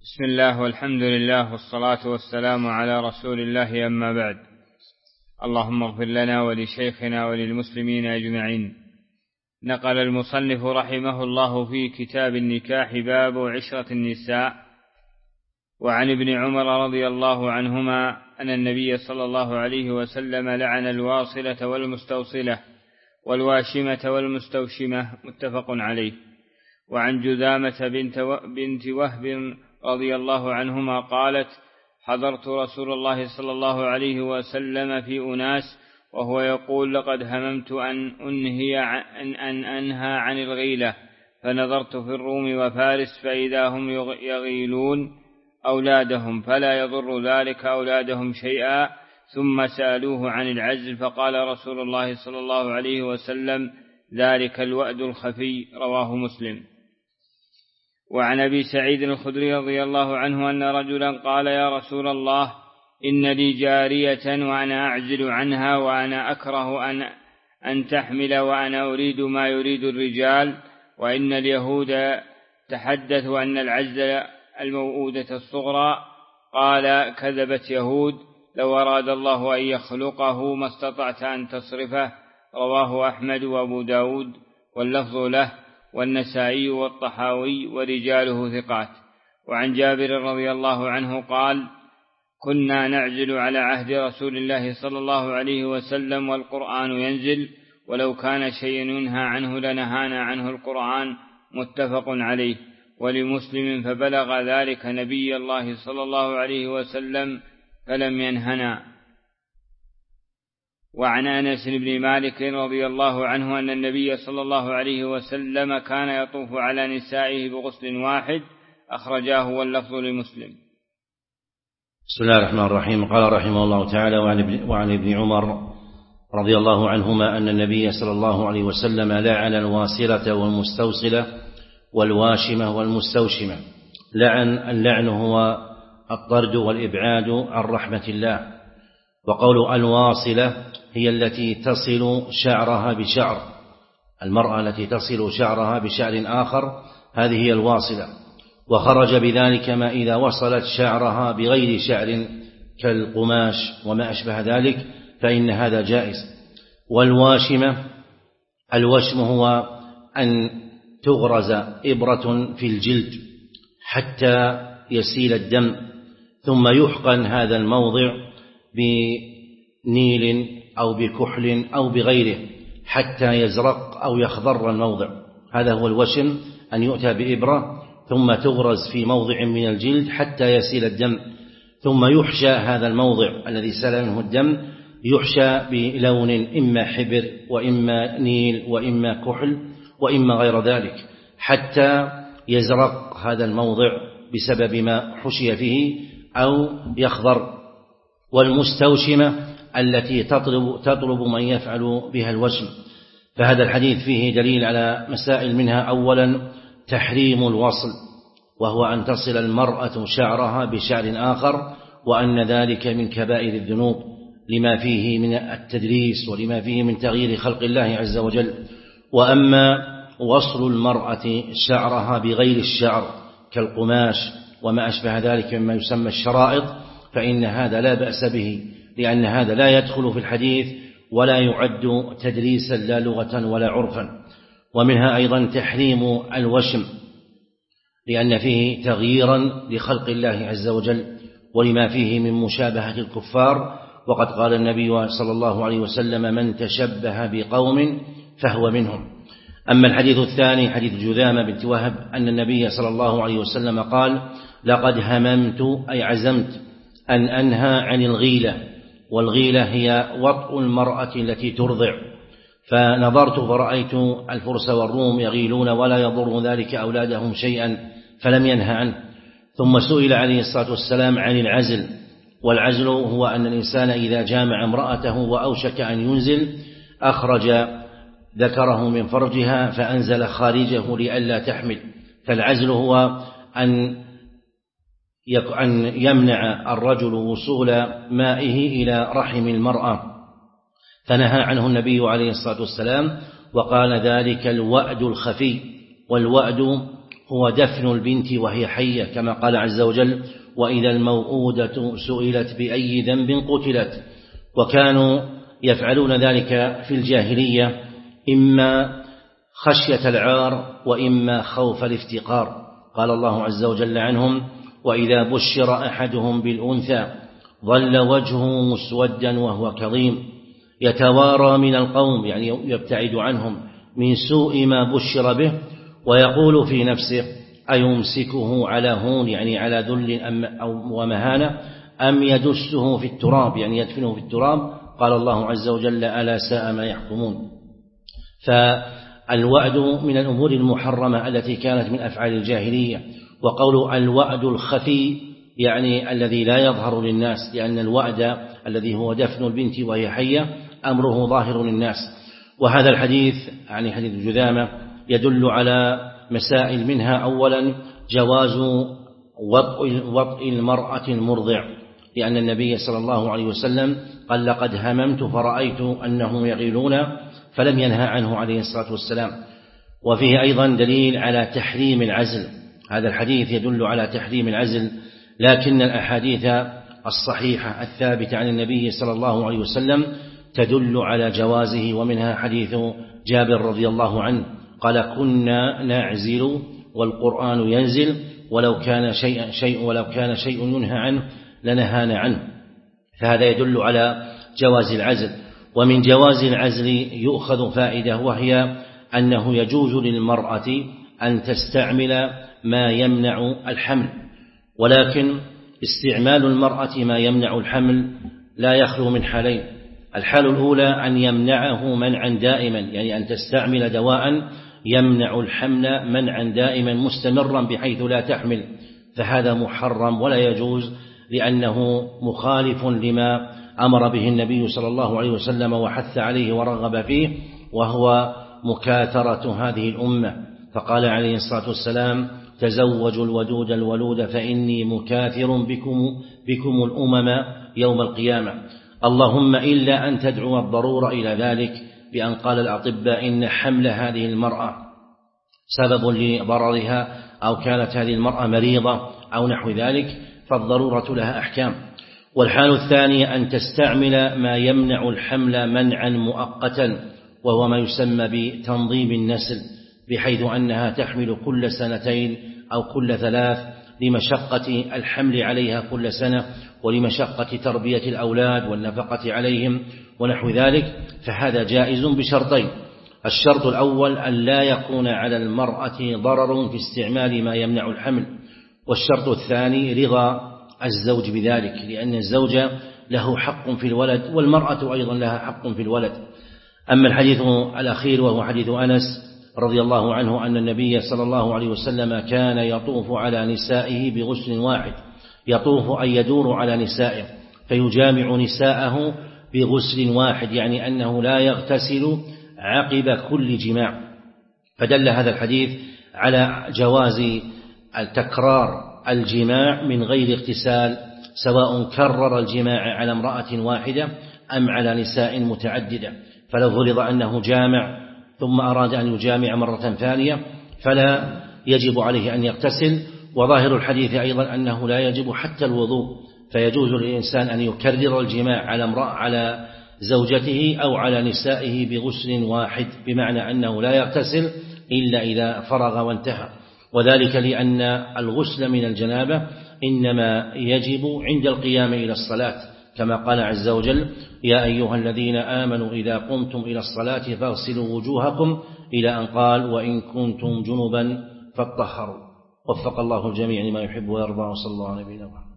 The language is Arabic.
بسم الله والحمد لله والصلاة والسلام على رسول الله، أما بعد. اللهم اغفر لنا ولشيخنا وللمسلمين أجمعين. نقل المصنف رحمه الله في كتاب النكاح باب عشرة النساء وعن ابن عمر رضي الله عنهما أن النبي صلى الله عليه وسلم لعن الواصلة والمستوصلة والواشمة والمستوشمة، متفق عليه. وعن جذامة بنت وهب رضي الله عنهما قالت: حضرت رسول الله صلى الله عليه وسلم في أناس وهو يقول: لقد هممت أن أنهى عن الغيلة، فنظرت في الروم وفارس فإذا هم يغيلون أولادهم، فلا يضر ذلك أولادهم شيئا. ثم سألوه عن العزل فقال رسول الله صلى الله عليه وسلم: ذلك الوأد الخفي. رواه مسلم. وعن أبي سعيد الخدري رضي الله عنه أن رجلا قال: يا رسول الله، إن لي جارية وأنا أعزل عنها، وأنا أكره أن تحمل، وأنا أريد ما يريد الرجال، وإن اليهود تحدثوا أن العزل الموؤودة الصغرى. قال: كذبت يهود، لو أراد الله أن يخلقه ما استطعت أن تصرفه. رواه أحمد وأبو داود واللفظ له، والنسائي والطحاوي، ورجاله ثقات. وعن جابر رضي الله عنه قال: كنا نعزل على عهد رسول الله صلى الله عليه وسلم والقرآن ينزل، ولو كان شيء ينهى عنه لنهانا عنه القرآن، متفق عليه. ولمسلم: فبلغ ذلك نبي الله صلى الله عليه وسلم فلم ينهنا. وعن أنس بن مالك رضي الله عنه أن النبي صلى الله عليه وسلم كان يطوف على نسائه بغسل واحد، أخرجاه واللفظ لمسلم. بسم الله الرحمن الرحيم. قال رحمه الله تعالى: وعن ابن عمر رضي الله عنهما أن النبي صلى الله عليه وسلم لعن الواصلة والمستوصلة والواشمة والمستوشمة. اللعن هو الطرد والإبعاد عن رحمة الله. وقول الواصلة هي التي تصل شعرها بشعر، المرأة التي تصل شعرها بشعر آخر، هذه هي الواصلة. وخرج بذلك ما إذا وصلت شعرها بغير شعر كالقماش وما أشبه ذلك، فإن هذا جائز. والواشمة، الوشم هو أن تغرز إبرة في الجلد حتى يسيل الدم، ثم يحقن هذا الموضع بنيل أو بكحل أو بغيره حتى يزرق أو يخضر الموضع. هذا هو الوشم، أن يؤتى بإبرة ثم تغرز في موضع من الجلد حتى يسيل الدم، ثم يحشى هذا الموضع الذي سال منه الدم، يحشى بلون إما حبر وإما نيل وإما كحل وإما غير ذلك حتى يزرق هذا الموضع بسبب ما حشي فيه أو يخضر. والمستوشمة التي تطلب من يفعل بها الوشم. فهذا الحديث فيه دليل على مسائل، منها أولا تحريم الوصل، وهو أن تصل المرأة شعرها بشعر آخر، وأن ذلك من كبائر الذنوب لما فيه من التدليس ولما فيه من تغيير خلق الله عز وجل. وأما وصل المرأة شعرها بغير الشعر كالقماش وما أشبه ذلك مما يسمى الشرائط، فإن هذا لا بأس به، لأن هذا لا يدخل في الحديث ولا يعد تدريسا لا لغة ولا عرفا. ومنها أيضا تحريم الوشم، لأن فيه تغييرا لخلق الله عز وجل ولما فيه من مشابهة الكفار. وقد قال النبي صلى الله عليه وسلم: من تشبه بقوم فهو منهم. أما الحديث الثاني حديث جذامة بنت وهب أن النبي صلى الله عليه وسلم قال: لقد هممت، أي عزمت، أن أنهى عن الغيلة. والغيلة هي وطء المرأة التي ترضع. فنظرت فرأيت الفرس والروم يغيلون ولا يضر ذلك أولادهم شيئا، فلم ينهى عنه. ثم سئل عليه الصلاة والسلام عن العزل. والعزل هو أن الإنسان إذا جامع امرأته وأوشك أن ينزل أخرج ذكره من فرجها فأنزل خارجه لئلا تحمل. فالعزل هو أن يمنع الرجل وصول مائه إلى رحم المرأة، فنهى عنه النبي عليه الصلاة والسلام وقال: ذلك الوأد الخفي. والوأد هو دفن البنت وهي حية، كما قال عز وجل: وإذا الموءودة سئلت بأي ذنب قتلت. وكانوا يفعلون ذلك في الجاهلية إما خشية العار وإما خوف الافتقار. قال الله عز وجل عنهم: وإذا بشر أحدهم بالأنثى ظل وجهه مسودا وهو كظيم يتوارى من القوم، يعني يبتعد عنهم، من سوء ما بشر به، ويقول في نفسه: أيمسكه على هون، يعني على ذل ومهانة، أم يدسه في التراب، يعني يدفنه في التراب. قال الله عز وجل: ألا ساء ما يحكمون. فالوعد من الأمور المحرمة التي كانت من أفعال الجاهلية. وقول الوعد الخفي يعني الذي لا يظهر للناس، لأن الوعد الذي هو دفن البنت وهي حية أمره ظاهر للناس. وهذا الحديث يعني حديث جذامة يدل على مسائل، منها أولا جواز وطئ المرأة المرضع، لأن النبي صلى الله عليه وسلم قال: لقد هممت فرأيت أنهم يغيلون، فلم ينهى عنه عليه الصلاة والسلام. وفيه أيضا دليل على تحريم العزل، هذا الحديث يدل على تحريم العزل، لكن الأحاديث الصحيحة الثابتة عن النبي صلى الله عليه وسلم تدل على جوازه. ومنها حديث جابر رضي الله عنه قال: كنا نعزل والقرآن ينزل، ولو كان شيء ينهى عنه لنهانا عنه. فهذا يدل على جواز العزل. ومن جواز العزل يؤخذ فائدة، وهي أنه يجوز للمرأة أن تستعمل ما يمنع الحمل، ولكن استعمال المرأة ما يمنع الحمل لا يخلو من حالين. الحالة الأولى أن يمنعه منعا دائما، يعني أن تستعمل دواء يمنع الحمل منعا دائما مستمرا بحيث لا تحمل، فهذا محرم ولا يجوز، لأنه مخالف لما أمر به النبي صلى الله عليه وسلم وحث عليه ورغب فيه، وهو مكاثرة هذه الأمة. فقال عليه الصلاة والسلام: تزوجوا الودود الولود فإني مكاثر بكم الأمم يوم القيامة. اللهم إلا أن تدعو الضرورة إلى ذلك، بأن قال الأطباء إن حمل هذه المرأة سبب لضررها، أو كانت هذه المرأة مريضة أو نحو ذلك، فالضرورة لها أحكام. والحال الثانية أن تستعمل ما يمنع الحمل منعا مؤقتا، وهو ما يسمى بتنظيم النسل، بحيث أنها تحمل كل سنتين أو كل 3 لمشقة الحمل عليها كل سنة، ولمشقة تربية الأولاد والنفقة عليهم ونحو ذلك. فهذا جائز بشرطين: الشرط الأول أن لا يكون على المرأة ضرر في استعمال ما يمنع الحمل، والشرط الثاني رضا الزوج بذلك، لأن الزوج له حق في الولد والمرأة أيضا لها حق في الولد. أما الحديث الأخير وهو حديث أنس رضي الله عنه أن النبي صلى الله عليه وسلم كان يطوف على نسائه بغسل واحد، يطوف أي يدور على نسائه فيجامع نساءه بغسل واحد، يعني أنه لا يغتسل عقب كل جماع. فدل هذا الحديث على جواز التكرار الجماع من غير اغتسال، سواء كرر الجماع على امرأة واحدة أم على نساء متعددة. فلو فرض أنه جامع ثم أراد أن يجامع مرة ثانية فلا يجب عليه أن يغتسل. وظاهر الحديث أيضا أنه لا يجب حتى الوضوء، فيجوز للإنسان أن يكرر الجماع على امرأة على زوجته أو على نسائه بغسل واحد، بمعنى أنه لا يغتسل إلا إذا فرغ وانتهى. وذلك لأن الغسل من الجنابة إنما يجب عند القيام إلى الصلاة، كما قال عز وجل: يا أيها الذين آمنوا إذا قمتم إلى الصلاة فاغسلوا وجوهكم، إلى أن قال: وإن كنتم جنبا فاطهروا. وفق الله الجميع لما يحب ويرضى، وصلى الله عليه وسلم.